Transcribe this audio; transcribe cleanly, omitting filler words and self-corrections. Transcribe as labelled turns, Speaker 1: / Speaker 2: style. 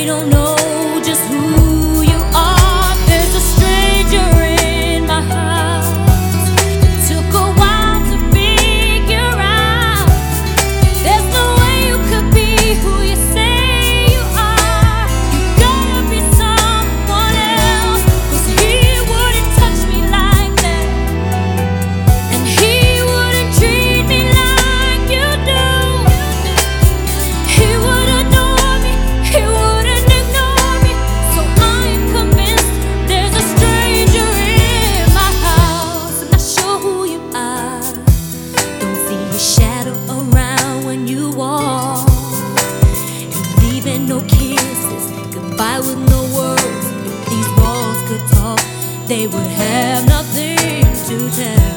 Speaker 1: don't know just who you are. There's a stranger in my house. It took a while to figure out. There's no way you could be who you say you are. You gotta be someone else, 'cause he wouldn't touch me like that, and he wouldn't treat me like you do. He would adore me, he wouldn't ignore me. So I'm convinced there's a stranger in my house. I'm not sure who you are, don't see your shadow around when you walk. You leaving no kisses, goodbye with no words. If these walls could talk, they would have nothing to tell.